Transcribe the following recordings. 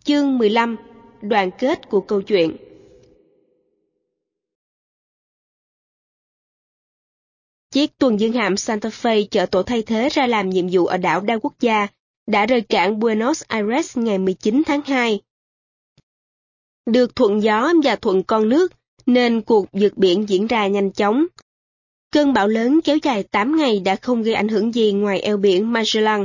Chương 15. Đoạn kết của câu chuyện. Chiếc tuần dương hạm Santa Fe chở tổ thay thế ra làm nhiệm vụ ở đảo đa quốc gia đã rời cảng Buenos Aires ngày 19 tháng 2. Được thuận gió và thuận con nước, nên cuộc vượt biển diễn ra nhanh chóng. Cơn bão lớn kéo dài 8 ngày đã không gây ảnh hưởng gì ngoài eo biển Magellan.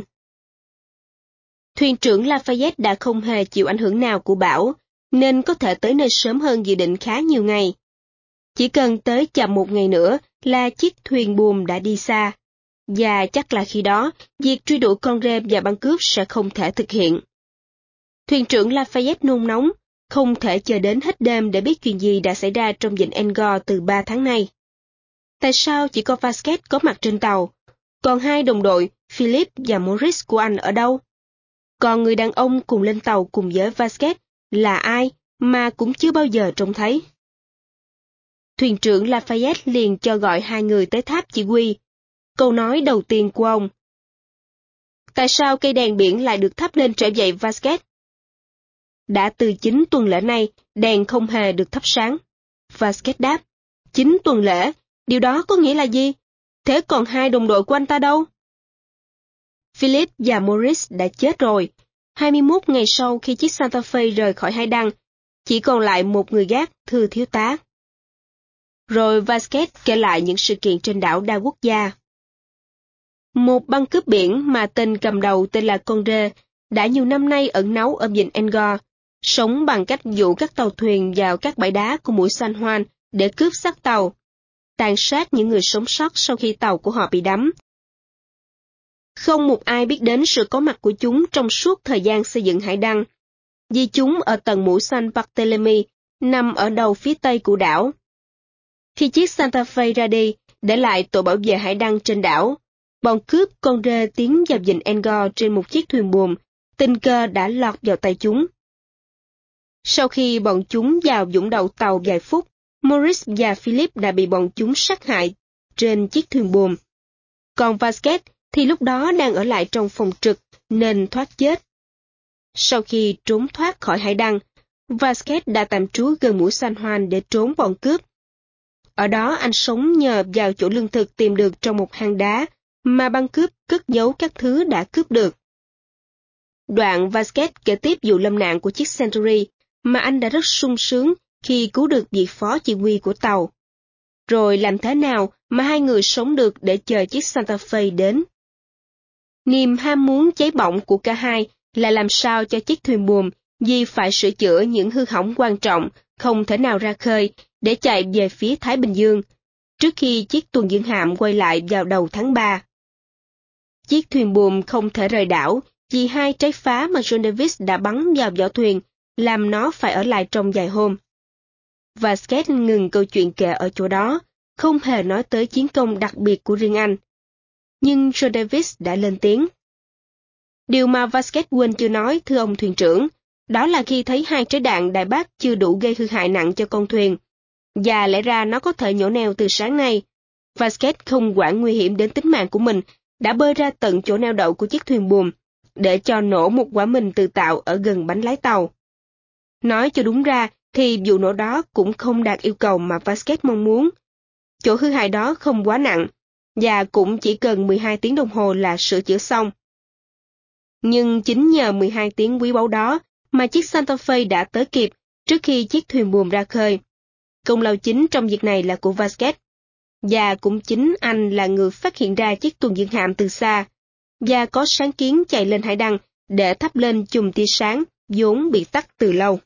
Thuyền trưởng Lafayette đã không hề chịu ảnh hưởng nào của bão, nên có thể tới nơi sớm hơn dự định khá nhiều ngày. Chỉ cần tới chậm một ngày nữa là chiếc thuyền buồm đã đi xa, và chắc là khi đó, việc truy đuổi con rệp và băng cướp sẽ không thể thực hiện. Thuyền trưởng Lafayette nôn nóng, không thể chờ đến hết đêm để biết chuyện gì đã xảy ra trong vịnh Angkor từ 3 tháng nay. Tại sao chỉ có Vasquez có mặt trên tàu, còn hai đồng đội, Philip và Maurice của anh ở đâu? Còn người đàn ông cùng lên tàu cùng với Vasquez là ai mà cũng chưa bao giờ trông thấy? Thuyền trưởng Lafayette liền cho gọi hai người tới tháp chỉ huy. Câu nói đầu tiên của ông: "Tại sao cây đèn biển lại được thắp lên trở vậy, Vasquez?" "Đã từ 9 tuần lễ nay, đèn không hề được thắp sáng." Vasquez đáp. 9 tuần lễ, điều đó có nghĩa là gì? Thế còn hai đồng đội của anh ta đâu? Philip và Maurice đã chết rồi. 21 ngày sau khi chiếc Santa Fe rời khỏi hải đăng, chỉ còn lại một người gác, thưa thiếu tá. Rồi Vasquez kể lại những sự kiện trên đảo đa quốc gia. Một băng cướp biển mà tên cầm đầu tên là Conde đã nhiều năm nay ẩn náu ở vịnh Angkor, sống bằng cách dụ các tàu thuyền vào các bãi đá của mũi San Juan để cướp xác tàu, tàn sát những người sống sót sau khi tàu của họ bị đắm. Không một ai biết đến sự có mặt của chúng trong suốt thời gian xây dựng hải đăng, vì chúng ở tầng mũi San Bartolomé, nằm ở đầu phía tây của đảo. Khi chiếc Santa Fe ra đi, để lại tổ bảo vệ hải đăng trên đảo, bọn cướp con rê tiến vào vịnh Angkor trên một chiếc thuyền buồm, tình cờ đã lọt vào tay chúng. Sau khi bọn chúng vào vũng đậu tàu vài phút, Maurice và Philip đã bị bọn chúng sát hại trên chiếc thuyền buồm. Còn Vasquez thì lúc đó đang ở lại trong phòng trực nên thoát chết. Sau khi trốn thoát khỏi hải đăng, Vasquez đã tạm trú gần mũi San Juan để trốn bọn cướp. Ở đó anh sống nhờ vào chỗ lương thực tìm được trong một hang đá mà băng cướp cất giấu các thứ đã cướp được. Đoạn Vasquez kể tiếp vụ lâm nạn của chiếc Century mà anh đã rất sung sướng khi cứu được vị phó chỉ huy của tàu. Rồi làm thế nào mà hai người sống được để chờ chiếc Santa Fe đến. Niềm ham muốn cháy bỏng của cả hai là làm sao cho chiếc thuyền buồm vì phải sửa chữa những hư hỏng quan trọng không thể nào ra khơi để chạy về phía Thái Bình Dương, trước khi chiếc tuần dương hạm quay lại vào đầu tháng 3. Chiếc thuyền buồm không thể rời đảo vì hai trái phá mà John Davis đã bắn vào vỏ thuyền, làm nó phải ở lại trong vài hôm. Vasquez ngừng câu chuyện kể ở chỗ đó, không hề nói tới chiến công đặc biệt của riêng anh. Nhưng John Davis đã lên tiếng. Điều mà Vasquez quên chưa nói, thưa ông thuyền trưởng, đó là khi thấy hai trái đạn đại bác chưa đủ gây hư hại nặng cho con thuyền, và lẽ ra nó có thể nhổ neo từ sáng nay, Vasquez không quản nguy hiểm đến tính mạng của mình, đã bơi ra tận chỗ neo đậu của chiếc thuyền buồm, để cho nổ một quả mìn tự tạo ở gần bánh lái tàu. Nói cho đúng ra, thì vụ nổ đó cũng không đạt yêu cầu mà Vasquez mong muốn. Chỗ hư hại đó không quá nặng, và cũng chỉ cần 12 tiếng đồng hồ là sửa chữa xong. Nhưng chính nhờ 12 tiếng quý báu đó mà chiếc Santa Fe đã tới kịp trước khi chiếc thuyền buồm ra khơi. Công lao chính trong việc này là của Vasquez, và cũng chính anh là người phát hiện ra chiếc tuần dương hạm từ xa, và có sáng kiến chạy lên hải đăng để thắp lên chùm tia sáng vốn bị tắt từ lâu.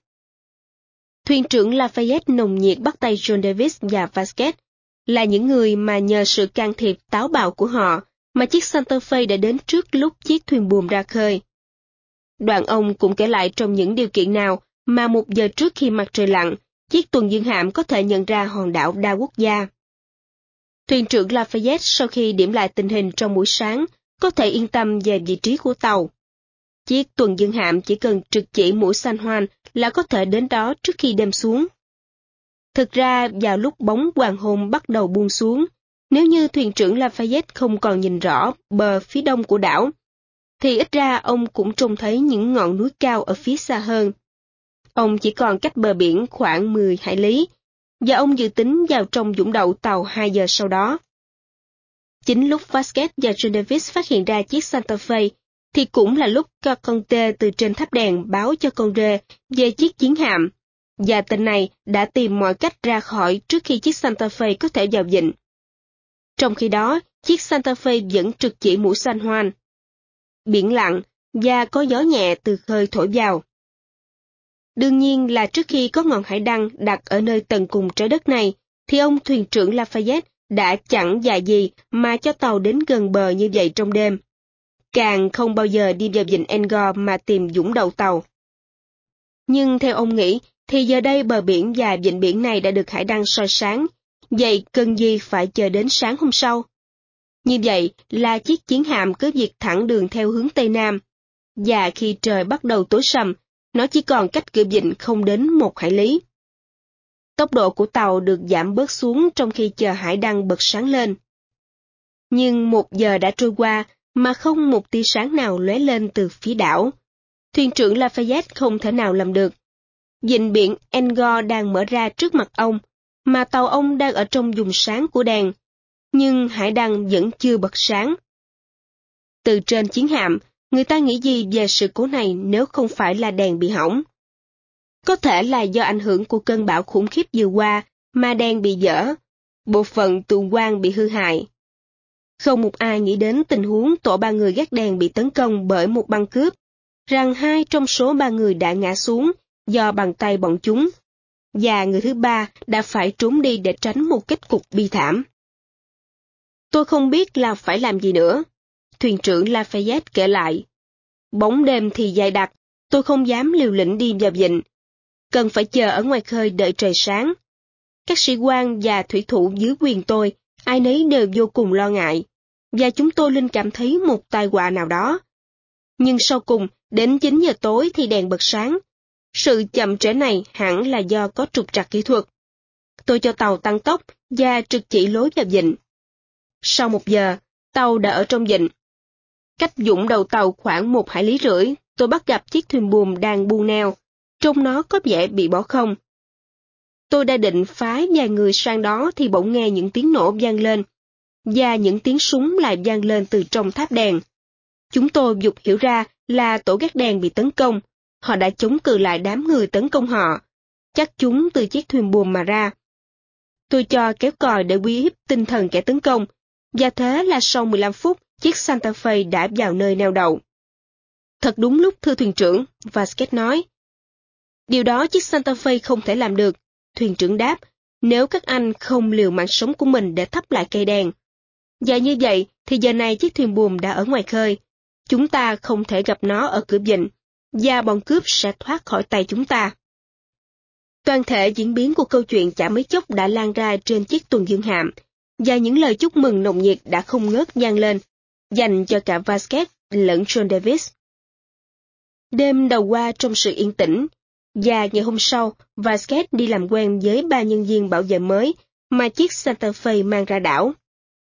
Thuyền trưởng Lafayette nồng nhiệt bắt tay John Davis và Vasquez, là những người mà nhờ sự can thiệp táo bạo của họ mà chiếc Santa Fe đã đến trước lúc chiếc thuyền buồm ra khơi. Đoạn ông cũng kể lại trong những điều kiện nào mà 1 giờ trước khi mặt trời lặn, chiếc tuần dương hạm có thể nhận ra hòn đảo đa quốc gia. Thuyền trưởng Lafayette sau khi điểm lại tình hình trong buổi sáng, có thể yên tâm về vị trí của tàu. Chiếc tuần dương hạm chỉ cần trực chỉ mũi San Juan là có thể đến đó trước khi đêm xuống. Thực ra, vào lúc bóng hoàng hôn bắt đầu buông xuống, nếu như thuyền trưởng Lafayette không còn nhìn rõ bờ phía đông của đảo, thì ít ra ông cũng trông thấy những ngọn núi cao ở phía xa hơn. Ông chỉ còn cách bờ biển khoảng 10 hải lý, và ông dự tính vào trong vũng đậu tàu 2 giờ sau đó. Chính lúc Vasquez và John Davis phát hiện ra chiếc Santa Fe, thì cũng là lúc Conte từ trên tháp đèn báo cho Conde về chiếc chiến hạm, và tên này đã tìm mọi cách ra khỏi trước khi chiếc Santa Fe có thể vào vịnh. Trong khi đó, chiếc Santa Fe vẫn trực chỉ mũi San Juan. Biển lặng, và có gió nhẹ từ khơi thổi vào. Đương nhiên là trước khi có ngọn hải đăng đặt ở nơi tận cùng trái đất này, thì ông thuyền trưởng Lafayette đã chẳng dại gì mà cho tàu đến gần bờ như vậy trong đêm. Càng không bao giờ đi vào vịnh Angor mà tìm vũng đậu tàu. Nhưng theo ông nghĩ, thì giờ đây bờ biển và vịnh biển này đã được hải đăng soi sáng, vậy cần gì phải chờ đến sáng hôm sau? Như vậy là chiếc chiến hạm cứ việc thẳng đường theo hướng Tây Nam, và khi trời bắt đầu tối sầm, nó chỉ còn cách cửa vịnh không đến 1 hải lý. Tốc độ của tàu được giảm bớt xuống trong khi chờ hải đăng bật sáng lên. Nhưng 1 giờ đã trôi qua mà không một tia sáng nào lóe lên từ phía đảo. Thuyền trưởng Lafayette không thể nào làm được. Vịnh biển Angor đang mở ra trước mặt ông, mà tàu ông đang ở trong vùng sáng của đèn, nhưng hải đăng vẫn chưa bật sáng. Từ trên chiến hạm, người ta nghĩ gì về sự cố này nếu không phải là đèn bị hỏng? Có thể là do ảnh hưởng của cơn bão khủng khiếp vừa qua mà đèn bị dở, bộ phận tường quang bị hư hại. Không một ai nghĩ đến tình huống tổ 3 người gác đèn bị tấn công bởi một băng cướp, rằng 2 trong số 3 người đã ngã xuống do bàn tay bọn chúng, và người thứ 3 đã phải trốn đi để tránh một kết cục bi thảm. Tôi không biết là phải làm gì nữa, thuyền trưởng Lafayette kể lại. Bóng đêm thì dày đặc, tôi không dám liều lĩnh đi vào vịnh. Cần phải chờ ở ngoài khơi đợi trời sáng. Các sĩ quan và thủy thủ dưới quyền tôi, ai nấy đều vô cùng lo ngại, và chúng tôi linh cảm thấy một tai họa nào đó. Nhưng sau cùng, đến 9 giờ tối thì đèn bật sáng. Sự chậm trễ này hẳn là do có trục trặc kỹ thuật. Tôi cho tàu tăng tốc và trực chỉ lối vào vịnh. Sau 1 giờ, tàu đã ở trong vịnh. Cách vũng đầu tàu khoảng 1,5 hải lý, tôi bắt gặp chiếc thuyền buồm đang buông neo, trông nó có vẻ bị bỏ không. Tôi đã định phái vài người sang đó thì bỗng nghe những tiếng nổ vang lên, và những tiếng súng lại vang lên từ trong tháp đèn. Chúng tôi vụt hiểu ra là tổ gác đèn bị tấn công, họ đã chống cự lại đám người tấn công họ, chắc chúng từ chiếc thuyền buồm mà ra. Tôi cho kéo còi để uy hiếp tinh thần kẻ tấn công, và thế là sau 15 phút, chiếc Santa Fe đã vào nơi neo đậu. Thật đúng lúc thưa thuyền trưởng, Vasquez nói. Điều đó chiếc Santa Fe không thể làm được, thuyền trưởng đáp, nếu các anh không liều mạng sống của mình để thắp lại cây đèn. Và như vậy thì giờ này chiếc thuyền buồm đã ở ngoài khơi. Chúng ta không thể gặp nó ở cửa vịnh, và bọn cướp sẽ thoát khỏi tay chúng ta. Toàn thể diễn biến của câu chuyện chả mấy chốc đã lan ra trên chiếc tuần dương hạm, và những lời chúc mừng nồng nhiệt đã không ngớt vang lên, dành cho cả Vasquez lẫn John Davis. Đêm đầu qua trong sự yên tĩnh, và ngày hôm sau, Vasquez đi làm quen với 3 nhân viên bảo vệ mới mà chiếc Santa Fe mang ra đảo.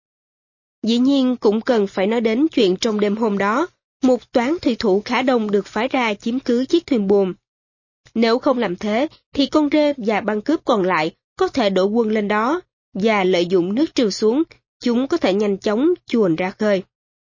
Dĩ nhiên cũng cần phải nói đến chuyện trong đêm hôm đó, một toán thủy thủ khá đông được phái ra chiếm cứ chiếc thuyền buồm. Nếu không làm thế, thì con rê và băng cướp còn lại có thể đổ quân lên đó, và lợi dụng nước trào xuống, chúng có thể nhanh chóng chuồn ra khơi.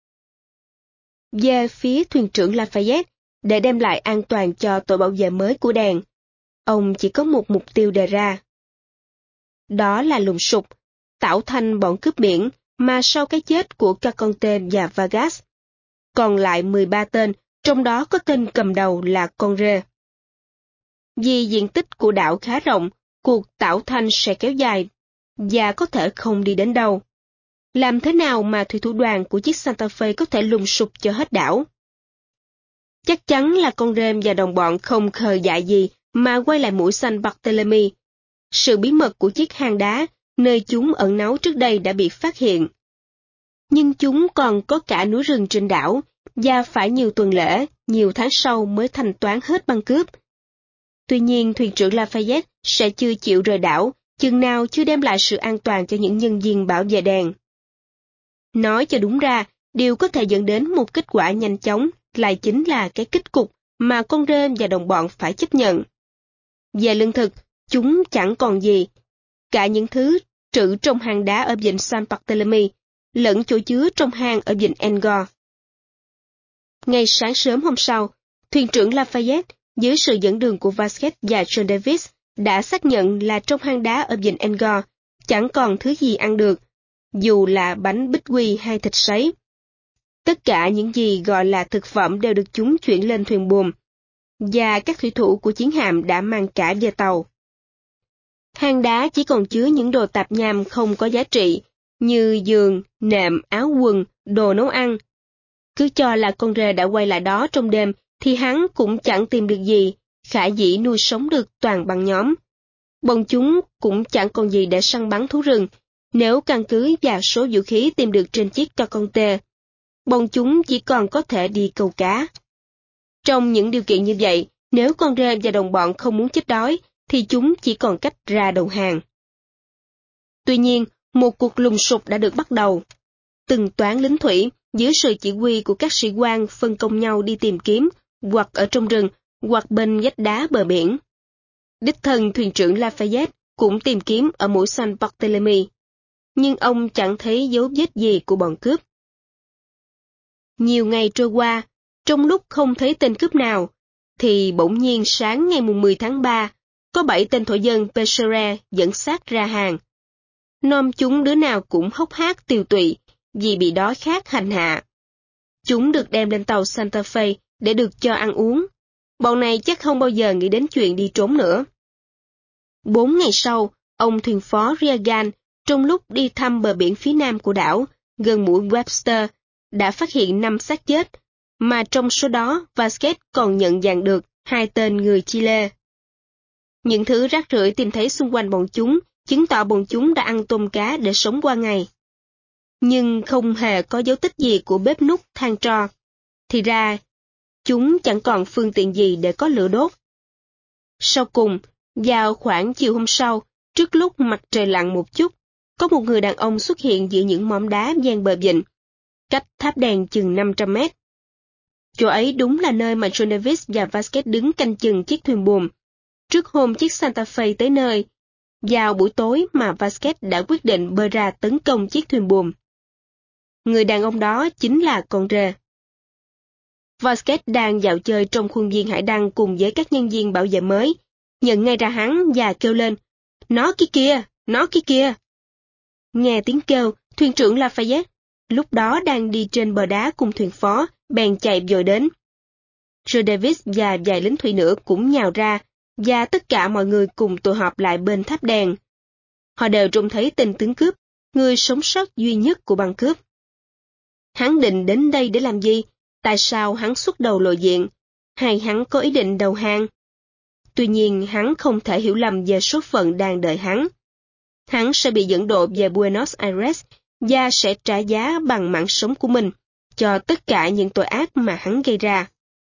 Về phía thuyền trưởng Lafayette, để đem lại an toàn cho tổ bảo vệ mới của đèn, ông chỉ có một mục tiêu đề ra. Đó là lùng sục, tạo thành bọn cướp biển mà sau cái chết của Caconte và Vargas. Còn lại 13 tên, trong đó có tên cầm đầu là con rê. Vì diện tích của đảo khá rộng, cuộc tạo thanh sẽ kéo dài, và có thể không đi đến đâu. Làm thế nào mà thủy thủ đoàn của chiếc Santa Fe có thể lùng sục cho hết đảo? Chắc chắn là con rêm và đồng bọn không khờ dại gì mà quay lại mũi San Barthélemy. Sự bí mật của chiếc hang đá, nơi chúng ẩn náu trước đây đã bị phát hiện. Nhưng chúng còn có cả núi rừng trên đảo, và phải nhiều tuần lễ, nhiều tháng sau mới thanh toán hết băng cướp. Tuy nhiên, thuyền trưởng Lafayette sẽ chưa chịu rời đảo, chừng nào chưa đem lại sự an toàn cho những nhân viên bảo vệ đèn. Nói cho đúng ra, điều có thể dẫn đến một kết quả nhanh chóng lại chính là cái kết cục mà con rên và đồng bọn phải chấp nhận. Về lương thực, chúng chẳng còn gì. Cả những thứ trữ trong hang đá ở vịnh San Bartolome, lẫn chỗ chứa trong hang ở vịnh Angkor. Ngay sáng sớm hôm sau, thuyền trưởng Lafayette, dưới sự dẫn đường của Vasquez và John Davis, đã xác nhận là trong hang đá ở vịnh Angkor chẳng còn thứ gì ăn được, dù là bánh bích quy hay thịt sấy. Tất cả những gì gọi là thực phẩm đều được chúng chuyển lên thuyền buồm, và các thủy thủ của chiến hạm đã mang cả về tàu. Hang đá chỉ còn chứa những đồ tạp nham không có giá trị, như giường, nệm, áo quần, đồ nấu ăn. Cứ cho là con rê đã quay lại đó trong đêm, thì hắn cũng chẳng tìm được gì, khả dĩ nuôi sống được toàn băng nhóm. Bọn chúng cũng chẳng còn gì để săn bắn thú rừng, nếu căn cứ vào số vũ khí tìm được trên chiếc Caconte. Bọn chúng chỉ còn có thể đi câu cá. Trong những điều kiện như vậy, nếu con rê và đồng bọn không muốn chết đói, thì chúng chỉ còn cách ra đầu hàng. Tuy nhiên, một cuộc lùng sục đã được bắt đầu. Từng toán lính thủy, dưới sự chỉ huy của các sĩ quan phân công nhau đi tìm kiếm, hoặc ở trong rừng, hoặc bên vách đá bờ biển. Đích thân thuyền trưởng Lafayette cũng tìm kiếm ở mũi San Bartolome, nhưng ông chẳng thấy dấu vết gì của bọn cướp. Nhiều ngày trôi qua, trong lúc không thấy tên cướp nào, thì bỗng nhiên sáng ngày 10 tháng 3, có 7 tên thổ dân Peshawar dẫn xác ra hàng. Nom chúng đứa nào cũng hốc hác tiều tụy vì bị đói khát hành hạ. Chúng được đem lên tàu Santa Fe để được cho ăn uống. Bọn này chắc không bao giờ nghĩ đến chuyện đi trốn nữa. 4 ngày sau, ông thuyền phó Reagan, trong lúc đi thăm bờ biển phía nam của đảo, gần mũi Webster, đã phát hiện 5 xác chết, mà trong số đó Vasquez còn nhận dạng được 2 tên người Chile. Những thứ rác rưởi tìm thấy xung quanh bọn chúng chứng tỏ bọn chúng đã ăn tôm cá để sống qua ngày. Nhưng không hề có dấu tích gì của bếp núc than tro. Thì ra, chúng chẳng còn phương tiện gì để có lửa đốt. Sau cùng, vào khoảng chiều hôm sau, trước lúc mặt trời lặn một chút, có một người đàn ông xuất hiện giữa những mỏm đá ven bờ vịnh, cách tháp đèn chừng 500 mét. Chỗ ấy đúng là nơi mà John Davis và Vasquez đứng canh chừng chiếc thuyền buồm, trước hôm chiếc Santa Fe tới nơi, vào buổi tối mà Vasquez đã quyết định bơi ra tấn công chiếc thuyền buồm. Người đàn ông đó chính là con rê. Vasquez đang dạo chơi trong khuôn viên hải đăng cùng với các nhân viên bảo vệ mới, nhận ngay ra hắn và kêu lên, nó kia kìa, nó kia kìa. Nghe tiếng kêu, thuyền trưởng Lafayette, lúc đó đang đi trên bờ đá cùng thuyền phó, bèn chạy vội đến. Joe Davis và vài lính thủy nữa cũng nhào ra, và tất cả mọi người cùng tụ họp lại bên tháp đèn. Họ đều trông thấy tên tướng cướp, người sống sót duy nhất của băng cướp. Hắn định đến đây để làm gì? Tại sao hắn xuất đầu lộ diện? Hay hắn có ý định đầu hàng? Tuy nhiên hắn không thể hiểu lầm về số phận đang đợi hắn. Hắn sẽ bị dẫn độ về Buenos Aires và sẽ trả giá bằng mạng sống của mình cho tất cả những tội ác mà hắn gây ra.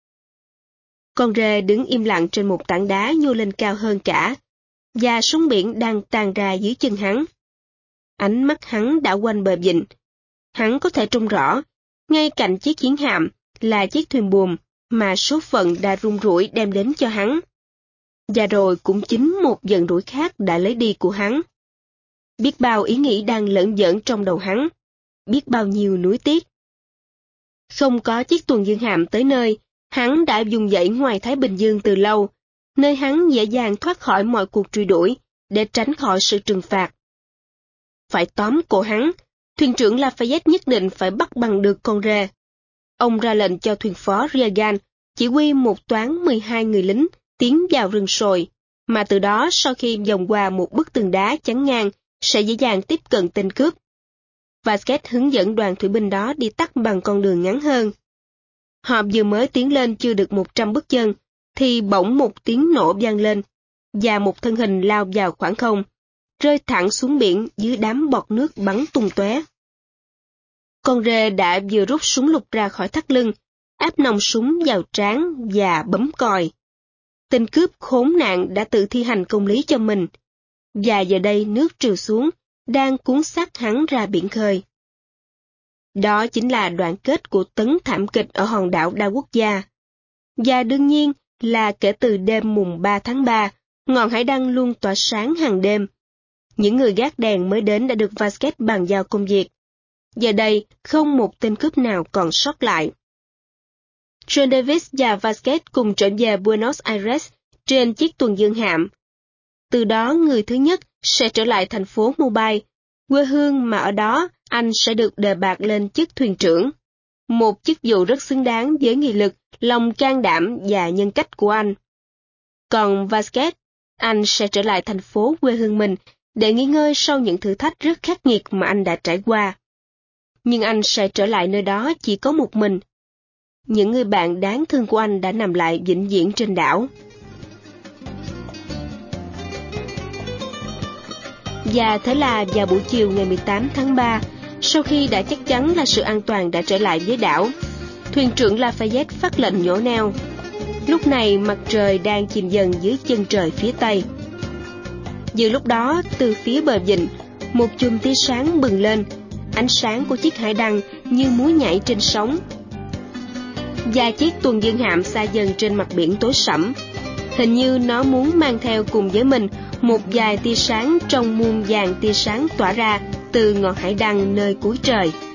Con rê đứng im lặng trên một tảng đá nhô lên cao hơn cả, và sóng biển đang tan ra dưới chân hắn. Ánh mắt hắn đã quanh bờ vịnh. Hắn có thể trông rõ, ngay cạnh chiếc chiến hạm là chiếc thuyền buồm mà số phận đã run rủi đem đến cho hắn. Và rồi cũng chính một giận rủi khác đã lấy đi của hắn. Biết bao ý nghĩ đang lởn vởn trong đầu hắn, biết bao nhiêu nuối tiếc. Không có chiếc tuần dương hạm tới nơi, hắn đã vùng vẫy ngoài Thái Bình Dương từ lâu, nơi hắn dễ dàng thoát khỏi mọi cuộc truy đuổi, để tránh khỏi sự trừng phạt. Phải tóm cổ hắn, thuyền trưởng Lafayette nhất định phải bắt bằng được con rê. Ông ra lệnh cho thuyền phó Reagan chỉ huy một toán 12 người lính tiến vào rừng sồi, mà từ đó sau khi vòng qua một bức tường đá chắn ngang sẽ dễ dàng tiếp cận tên cướp. Vasquez hướng dẫn đoàn thủy binh đó đi tắt bằng con đường ngắn hơn. Họ vừa mới tiến lên chưa được 100 bước chân, thì bỗng một tiếng nổ vang lên, và một thân hình lao vào khoảng không, rơi thẳng xuống biển dưới đám bọt nước bắn tung tóe. Con rê đã vừa rút súng lục ra khỏi thắt lưng, áp nòng súng vào trán và bấm còi. Tên cướp khốn nạn đã tự thi hành công lý cho mình, và giờ đây nước trào xuống, đang cuốn xác hắn ra biển khơi. Đó chính là đoạn kết của tấn thảm kịch ở hòn đảo đa quốc gia. Và đương nhiên là kể từ đêm mùng 3 tháng 3, ngọn hải đăng luôn tỏa sáng hàng đêm. Những người gác đèn mới đến đã được Vasquez bàn giao công việc. Giờ đây, không một tên cướp nào còn sót lại. John Davis và Vasquez cùng trở về Buenos Aires trên chiếc tuần dương hạm. Từ đó người thứ nhất sẽ trở lại thành phố Mobile, quê hương mà ở đó anh sẽ được đề bạt lên chức thuyền trưởng. Một chức vụ rất xứng đáng với nghị lực, lòng can đảm và nhân cách của anh. Còn Vasquez, anh sẽ trở lại thành phố quê hương mình để nghỉ ngơi sau những thử thách rất khắc nghiệt mà anh đã trải qua. Nhưng anh sẽ trở lại nơi đó chỉ có một mình. Những người bạn đáng thương của anh đã nằm lại vĩnh viễn trên đảo. Và thế là vào buổi chiều ngày 18 tháng 3, sau khi đã chắc chắn là sự an toàn đã trở lại với đảo, thuyền trưởng Lafayette phát lệnh nhổ neo. Lúc này mặt trời đang chìm dần dưới chân trời phía tây. Vừa lúc đó, từ phía bờ vịnh, một chùm tia sáng bừng lên, ánh sáng của chiếc hải đăng như múa nhảy trên sóng. Và chiếc tuần dương hạm xa dần trên mặt biển tối sẫm. Hình như nó muốn mang theo cùng với mình một vài tia sáng trong muôn vàn tia sáng tỏa ra từ ngọn hải đăng nơi cuối trời.